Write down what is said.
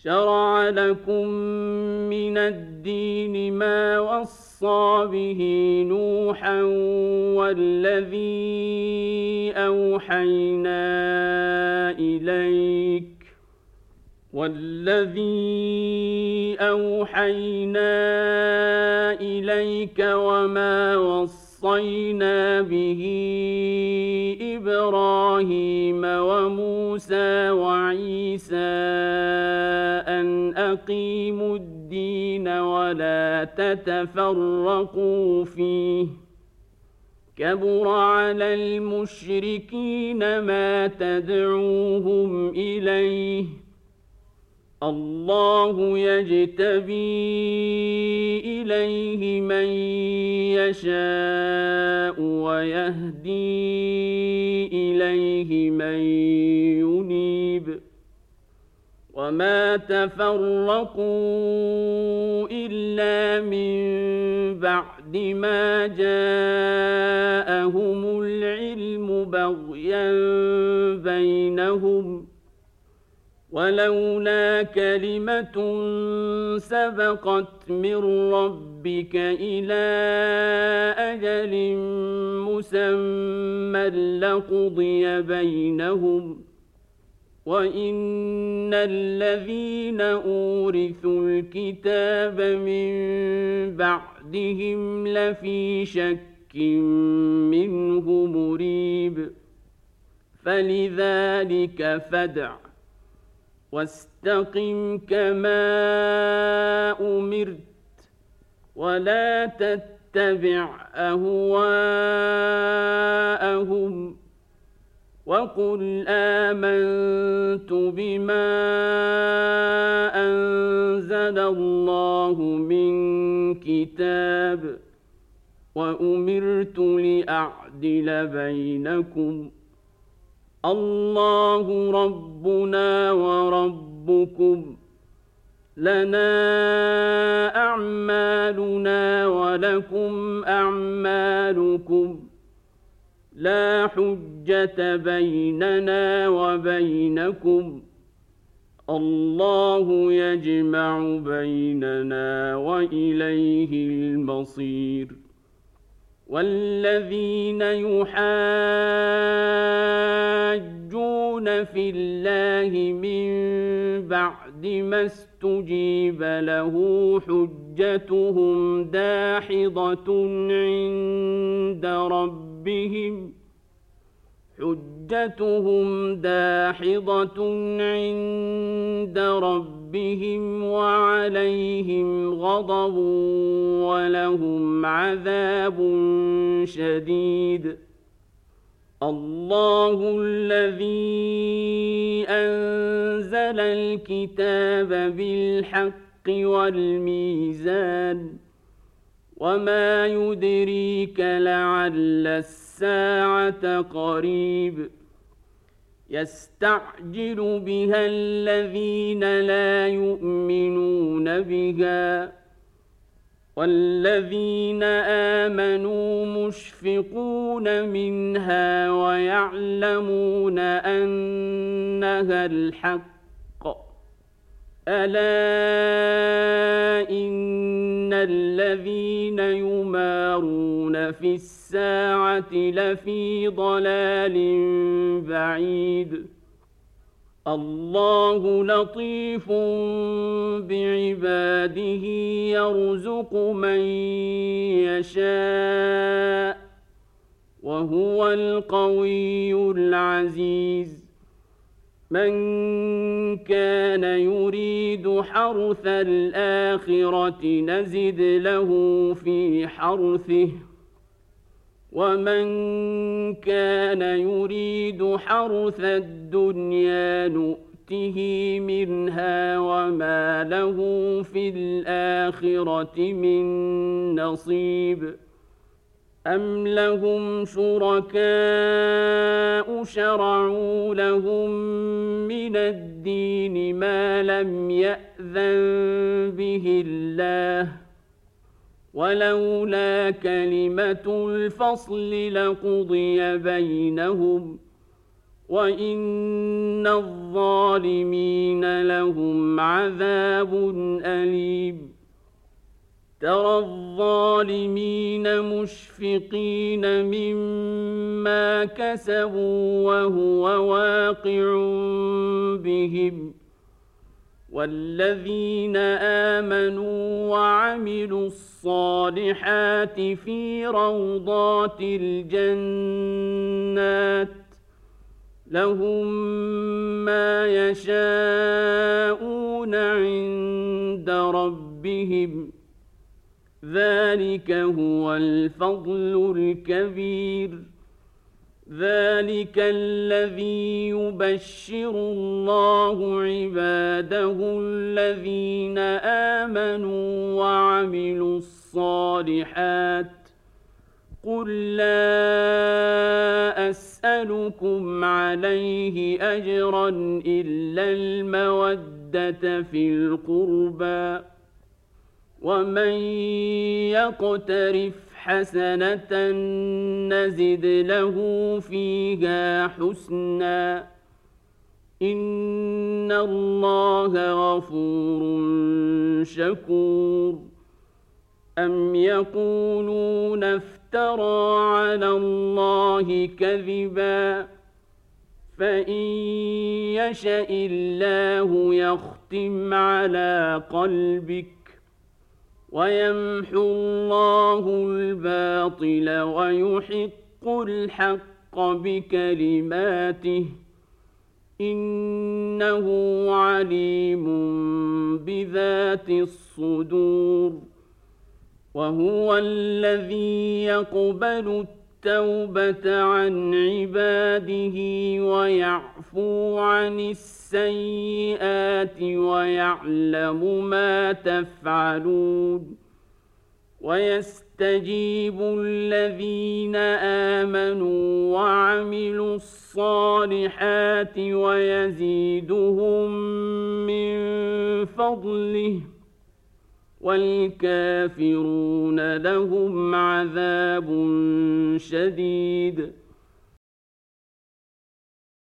شرع لكم من الدين ما وصى به نوحا والذي أوحينا إليك وما وصينا به إبراهيم وموسى وعيسى أن أقيموا الدين ولا تتفرقوا فيه كبر على المشركين ما تدعوهم إليه الله يجتبي إليه من يشاء ويهدي إليه من ينيب وما تفرقوا إلا من بعد ما جاءهم العلم بغيا بينهم ولولا كلمة سبقت من ربك إلى أجل مسمى لقضي بينهم وإن الذين أورثوا الكتاب من بعدهم لفي شك منه مريب فلذلك فادع واستقم كما أمرت ولا تتبع أهواءهم وقل آمنت بما أنزل الله من كتاب وأمرت لأعدل بينكم الله ربنا وربكم لنا أعمالنا ولكم أعمالكم لا حجة بيننا وبينكم الله يجمع بيننا وإليه المصير والذين يحاجون في الله من بعد ما استجيب له حجتهم داحضة عند ربهم وعليهم غضب ولهم عذاب شديد الله الذي أنزل الكتاب بالحق والميزان وما يدريك لعل الساعة قريب يستعجل بها الذين لا يؤمنون بها والذين آمنوا مشفقون منها ويعلمون أنها الحق ألا إن الذين يمارون في الساعة لفي ضلال بعيد الله لطيف بعباده يرزق من يشاء وهو القوي العزيز من كان يريد حرث الآخرة نزد له في حرثه ومن كان يريد حرث الدنيا نؤته منها وما له في الآخرة من نصيب أم لهم شركاء شرعوا لهم من الدين ما لم يأذن به الله ولولا كلمة الفصل لقضي بينهم وإن الظالمين لهم عذاب أليم ترى الظالمين مشفقين مما كسبوا وهو واقع بهم والذين آمنوا وعملوا الصالحات في روضات الجنات لهم ما يشاءون عند ربهم ذلك هو الفضل الكبير ذلك الذي يبشر الله عباده الذين آمنوا وعملوا الصالحات قل لا أسألكم عليه أجرا إلا المودة في القربى ومن يقترف حسنة نزد له فيها حسنا إن الله غفور شكور أم يقولون افترى على الله كذبا فإن يشأ الله يختم على قلبك ويمحو الله الباطل ويحق الحق بكلماته إنه عليم بذات الصدور وهو الذي يقبل التوبة عن عباده ويعفو عن السيئات ويعلم ما تفعلون ويستجيب الذين آمنوا وعملوا الصالحات ويزيدهم من فضله والكافرون لهم عذاب شديد